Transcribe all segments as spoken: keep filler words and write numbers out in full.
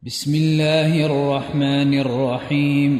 بسم الله الرحمن الرحيم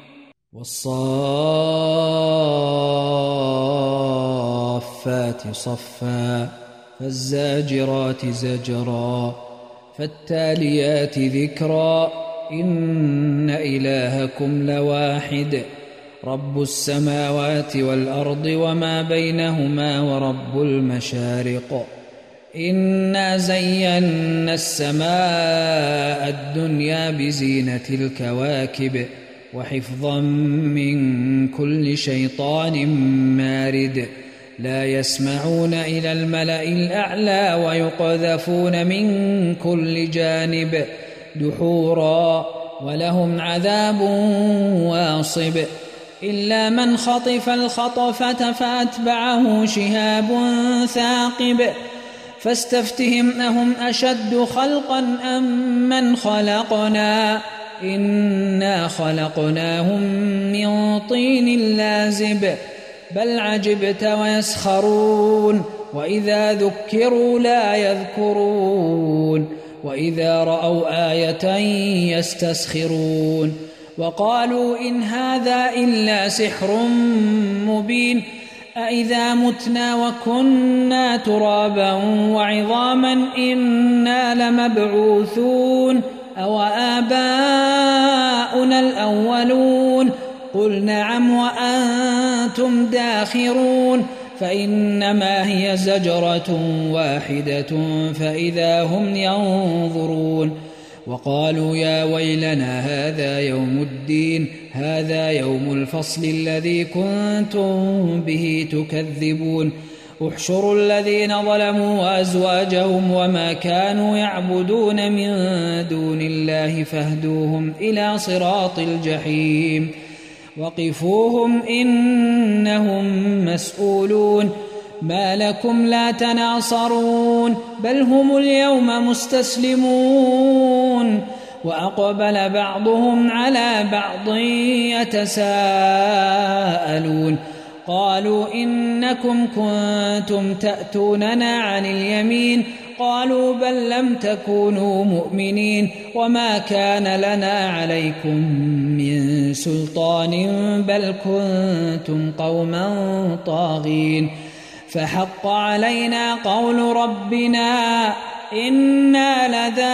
والصافات صفا فالزاجرات زجرا فالتاليات ذكرا إن إلهكم لواحد رب السماوات والأرض وما بينهما ورب المشارق إنا زينا السماء الدنيا بزينة الكواكب وحفظا من كل شيطان مارد لا يسمعون إلى الملأ الأعلى ويقذفون من كل جانب دحورا ولهم عذاب واصب إلا من خطف الخطفة فأتبعه شهاب ثاقب فاستفتهم أهم أشد خلقا أم من خلقنا إنا خلقناهم من طين لازب بل عجبت ويسخرون وإذا ذكروا لا يذكرون وإذا رأوا آية يستسخرون وقالوا إن هذا إلا سحر مبين أإذا متنا وكنا ترابا وعظاما إنا لمبعوثون أو آباؤنا الأولون قل نعم وأنتم داخرون فإنما هي زجرة واحدة فإذا هم ينظرون وقالوا يا ويلنا هذا يوم الدين هذا يوم الفصل الذي كنتم به تكذبون احشروا الذين ظلموا وأزواجهم وما كانوا يعبدون من دون الله فاهدوهم إلى صراط الجحيم وقفوهم إنهم مسؤولون ما لكم لا تناصرون بل هم اليوم مستسلمون وأقبل بعضهم على بعض يتساءلون قالوا إنكم كنتم تأتوننا عن اليمين قالوا بل لم تكونوا مؤمنين وما كان لنا عليكم من سلطان بل كنتم قوما طاغين فحق علينا قول ربنا إنا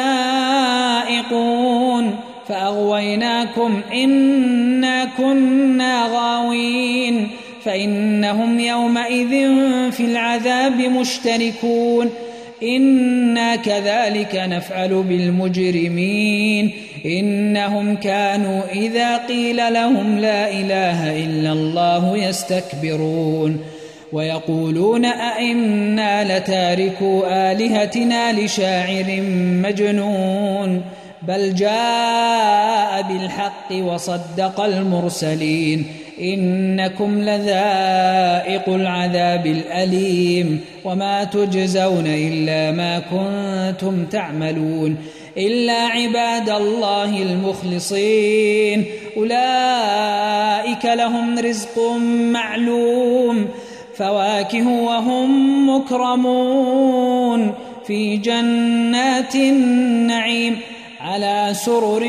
لذائقون فأغويناكم إنا كنا غاوين فإنهم يومئذ في العذاب مشتركون إنا كذلك نفعل بالمجرمين إنهم كانوا إذا قيل لهم لا إله إلا الله يستكبرون ويقولون أئنا لتاركوا آلهتنا لشاعر مجنون بل جاء بالحق وصدق المرسلين إنكم لذائق العذاب الأليم وما تجزون إلا ما كنتم تعملون إلا عباد الله المخلصين أولئك لهم رزق معلوم فواكه وهم مكرمون في جنات النعيم على سرر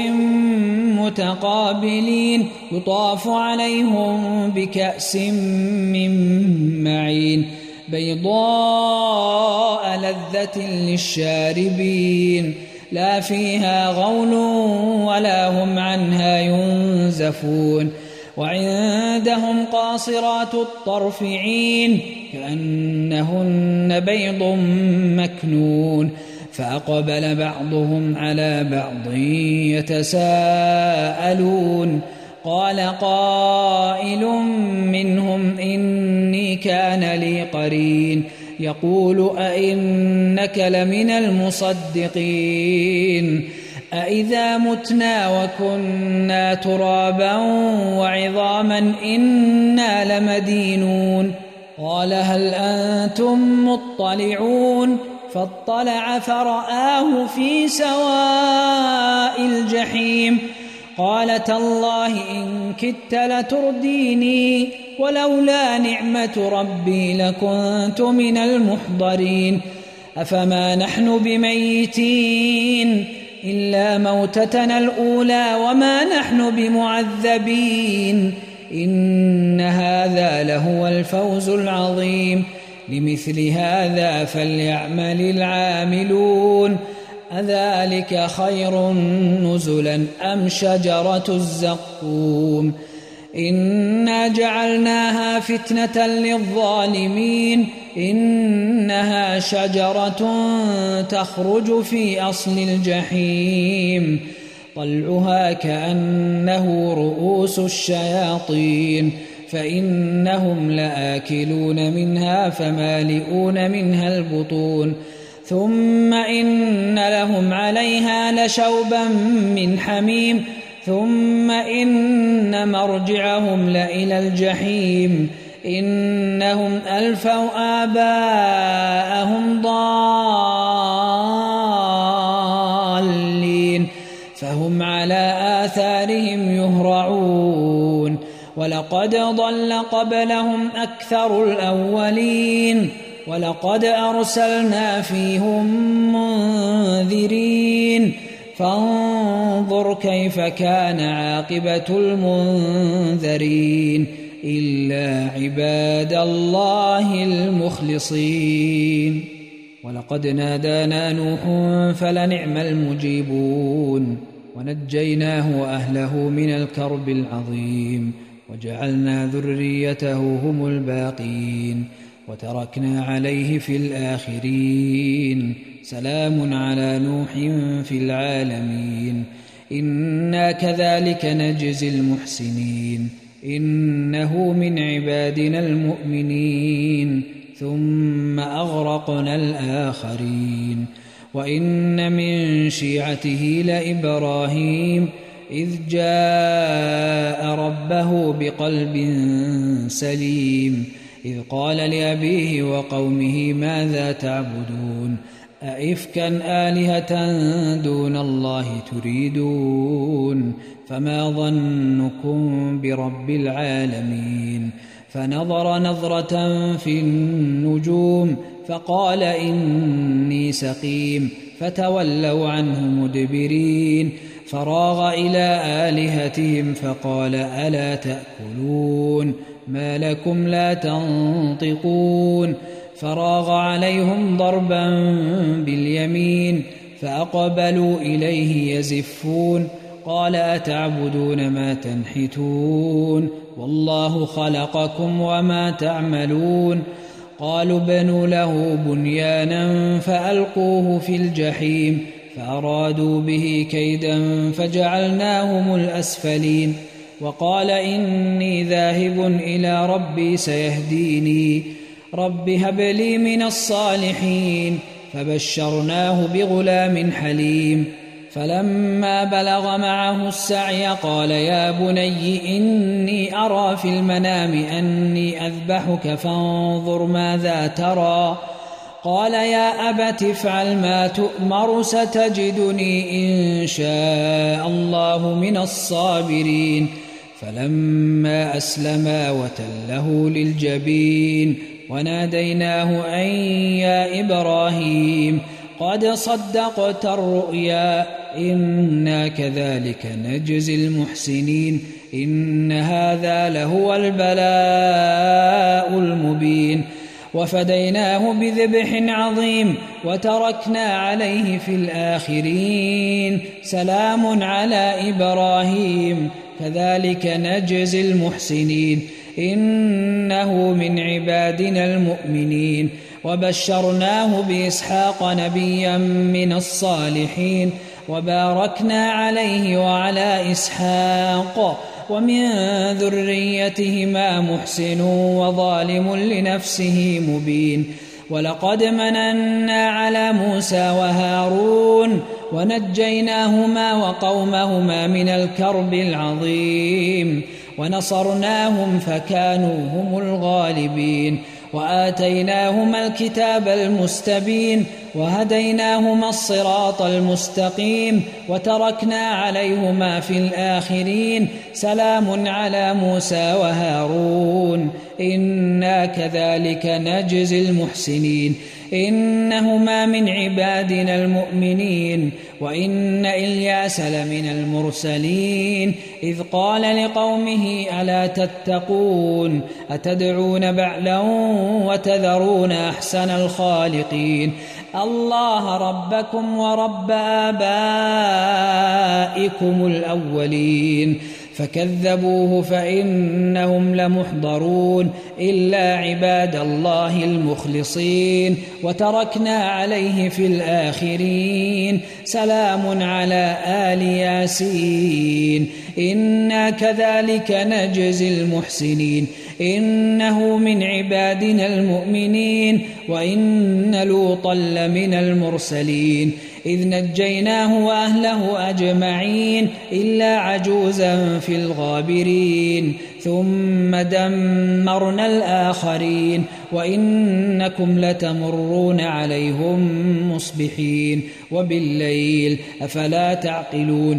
متقابلين يطاف عليهم بكأس من معين بيضاء لذة للشاربين لا فيها غول ولا هم عنها ينزفون وعندهم قاصرات الطرف عين كأنهن بيض مكنون فأقبل بعضهم على بعض يتساءلون قال قائل منهم إني كان لي قرين يقول أئنك لمن المصدقين أئذا متنا وكنا ترابا وعظاما إنا لمدينون قال هل أنتم مطلعون فاطلع فرآه في سواء الجحيم قال تالله إن كدت لترديني ولولا نعمة ربي لكنت من المحضرين أفما نحن بميتين إلا موتتنا الأولى وما نحن بمعذبين إن هذا لهو الفوز العظيم لمثل هذا فليعمل العاملون أذلك خير نزلا أم شجرة الزقوم إنا جعلناها فتنة للظالمين إنها شجرة تخرج في أصل الجحيم طلعها كأنه رؤوس الشياطين فإنهم لآكلون منها فمالئون منها البطون ثم إن لهم عليها لشوبا من حميم ثم إن مرجعهم لإلى الجحيم إنهم ألفوا آباءهم ضالين فهم على آثارهم يهرعون ولقد ضل قبلهم أكثر الأولين ولقد أرسلنا فيهم منذرين فانظر كيف كان عاقبة المنذرين إلا عباد الله المخلصين ولقد نادانا نوح فلنعم المجيبون ونجيناه وأهله من الكرب العظيم وجعلنا ذريته هم الباقين وتركنا عليه في الآخرين سلام على نوح في العالمين إنا كذلك نجزي المحسنين إنه من عبادنا المؤمنين ثم أغرقنا الآخرين وإن من شيعته لإبراهيم إذ جاء ربه بقلب سليم إذ قال لأبيه وقومه ماذا تعبدون أئفكا آلهة دون الله تريدون فما ظنكم برب العالمين فنظر نظرة في النجوم فقال إني سقيم فتولوا عنه مدبرين فراغ إلى آلهتهم فقال ألا تأكلون ما لكم لا تنطقون فراغ عليهم ضربا باليمين فأقبلوا إليه يزفون قال أتعبدون ما تنحتون والله خلقكم وما تعملون قالوا بنوا له بنيانا فألقوه في الجحيم فأرادوا به كيدا فجعلناهم الأسفلين وقال إني ذاهب إلى ربي سيهديني رب هب لي من الصالحين فبشرناه بغلام حليم فلما بلغ معه السعي قال يا بني إني أرى في المنام أني أذبحك فانظر ماذا ترى قال يا أبت افعل ما تؤمر ستجدني إن شاء الله من الصابرين فلما أسلما وتله للجبين وناديناه أن يا إبراهيم قد صدقت الرؤيا إنا كذلك نجزي المحسنين إن هذا لهو البلاء المبين وفديناه بذبح عظيم وتركنا عليه في الآخرين سلام على إبراهيم كذلك نجزي المحسنين إنه من عبادنا المؤمنين وبشرناه بإسحاق نبيا من الصالحين وباركنا عليه وعلى إسحاق ومن ذريتهما محسن وظالم لنفسه مبين ولقد مننا على موسى وهارون ونجيناهما وقومهما من الكرب العظيم ونصرناهم فكانوا هم الغالبين وآتيناهما الكتاب المستبين وهديناهما الصراط المستقيم وتركنا عليهما في الآخرين سلام على موسى وهارون إنا كذلك نجزي المحسنين إنهما من عبادنا المؤمنين وإن إلياس لمن المرسلين إذ قال لقومه ألا تتقون أتدعون بعلا وتذرون أحسن الخالقين الله ربكم ورب آبائكم الأولين فكذبوه فإنهم لمحضرون إلا عباد الله المخلصين وتركنا عليه في الآخرين سلام على آل ياسين إنا كذلك نجزي المحسنين إنه من عبادنا المؤمنين وإن لوطا لمن المرسلين إذ نجيناه وأهله أجمعين إلا عجوزا في الغابرين ثم دمرنا الآخرين وإنكم لتمرون عليهم مصبحين وبالليل أفلا تعقلون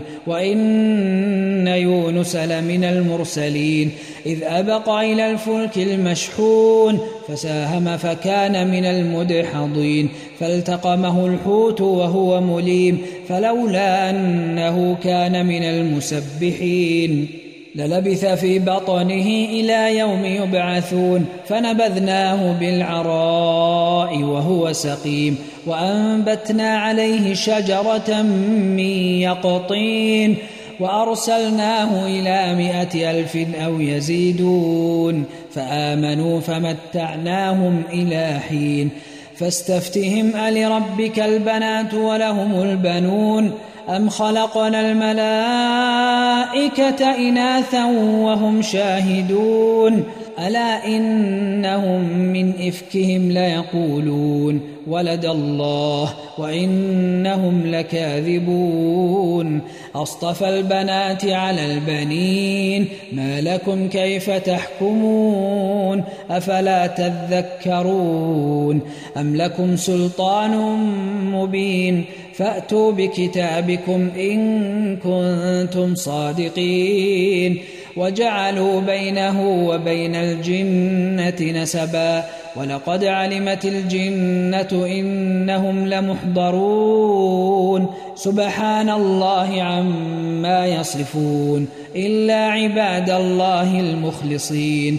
وإن يونس لمن المرسلين إذ أبق إلى الفلك المشحون فساهم فكان من المدحضين فالتقمه الحوت وهو مليم فلولا أنه كان من المسبحين للبث في بطنه إلى يوم يبعثون فنبذناه بالعراء وهو سقيم وأنبتنا عليه شجرة من يقطين وأرسلناه إلى مائة ألف أو يزيدون فآمنوا فمتعناهم إلى حين فاستفتهم ألربك البنات ولهم البنون أم خلقنا الملائكة إناثا وهم شاهدون ألا إنهم من إفكهم ليقولون ولد الله وإنهم لكاذبون أصطفى البنات على البنين ما لكم كيف تحكمون أفلا تذكرون أم لكم سلطان مبين فأتوا بكتابكم إن كنتم صادقين وجعلوا بينه وبين الجنة نسبا ولقد علمت الجنة إنهم لمحضرون سبحان الله عما يصفون إلا عباد الله المخلصين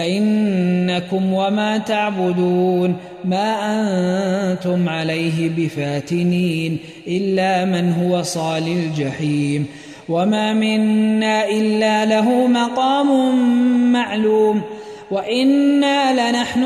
فإنكم وما تعبدون ما أنتم عليه بفاتنين إلا من هو صال الجحيم وما منا إلا له مقام معلوم وإنا لنحن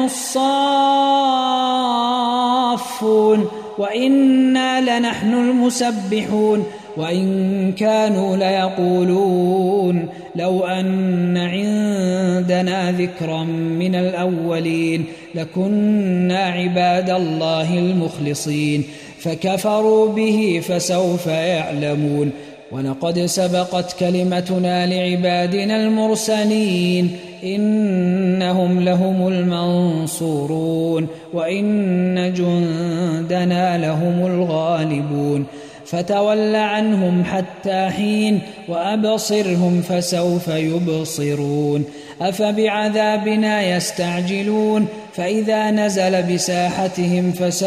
الصافون وإنا لنحن المسبحون وإن كانوا ليقولون لو أن عندنا ذكرا من الأولين لكنا عباد الله المخلصين فكفروا به فسوف يعلمون ولقد سبقت كلمتنا لعبادنا المرسلين إنهم لهم المنصورون وإن جندنا لهم الغالبون فتول عنهم حتى حين وأبصرهم فسوف يبصرون أفبعذابنا يستعجلون فإذا نزل بساحتهم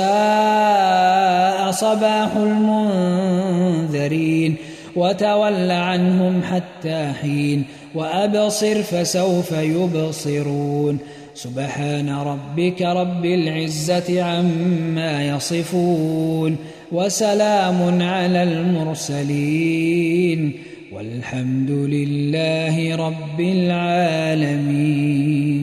فساء صباح المنذرين وتول عنهم حتى حين وأبصر فسوف يبصرون سبحان ربك رب العزة عما يصفون وسلام على المرسلين والحمد لله رب العالمين.